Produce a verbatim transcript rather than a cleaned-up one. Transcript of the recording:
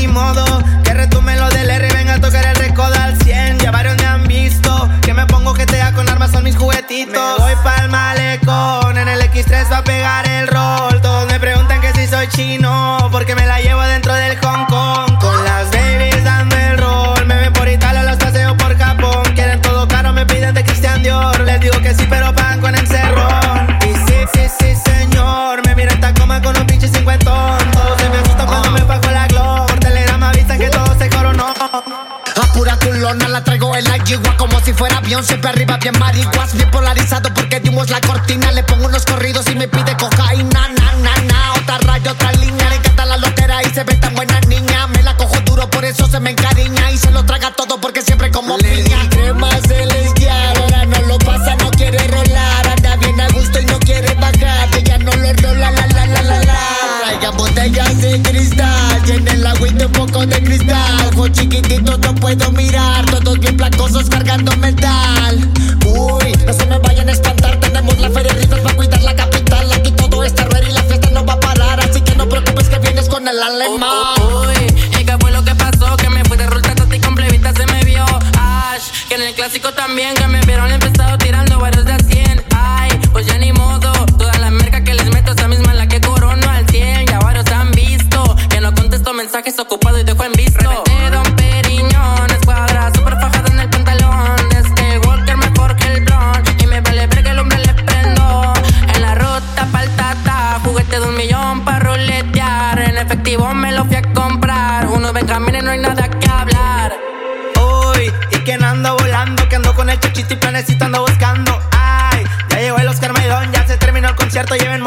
modo. Que retume lo del R y venga a tocar el recodo al cien. Ya varios me han visto que me pongo G T A con armas, son mis juguetitos. Me voy pa'l malecón, en el equis tres va a pegar el rol. Todos me preguntan que si soy chino, porque me la llevo dentro del Hong Kong. Con las babies dando el rol, me ven por Italia, los paseo por Japón. Quieren todo caro, me piden de Christian Dior. Les digo que sí, pero pagan con encerrón. Y sí, sí, sí, señor, me miran Tacoma con un pinche cincuentón. Todos se me asustan cuando me bajo la glow. Por Telegram avisan que todo se coronó. A pura culona la traigo en la yigua, como si fuera avión, siempre arriba bien marihuas. Bien polarizado porque dimos la cortina. Le pongo unos corridos y me pide cocaína. Na, na, na, otra raya, otra línea. Le encanta la loquera y se ve tan buena niña. Me la cojo duro, por eso se me encariña. Y se lo traga todo porque siempre como le piña. Le di crema celestial, ahora no lo pasa, no quiere rolar. Anda bien a gusto y no quiere bajar. Ella no lo rola, la, la, la, la, la. Traigan botellas de cristal, llenen la agüita un poco de cristal. Ojos chiquititos no puedo mirar, todos bien placosos cargando metal. Uy, no se me vayan a espantar, tenemos la feria rifas para cuidar la capital. Aquí todo está ready y la fiesta no va a parar, así que no preocupes que vienes con el alemán. Uy, ¿y qué fue lo que pasó? Que me fui de ruta y con plebita se me vio Ash, que en el clásico también, que me vieron empezado tirando varios de a cien. Ay, pues ya ni modo, toda la merca que les meto esa misma la que corono al cien. Ya varios han visto, que no contesto mensajes ocupado y dejo en visto. Reventé Don Periñón, escuadra super fajada en el pantalón. Este Walker mejor que el blond, y me vale ver que el hombre le prendo. En la ruta pa'l tata, juguete de un millón pa' ruletear. En efectivo me lo fui a comprar, uno ven camina y no hay nada que hablar. Uy, y que no ando volando, que ando con el chachito y planecito ando buscando. Ay, ya llegó el Oscar Maidón, ya se terminó el concierto, lleven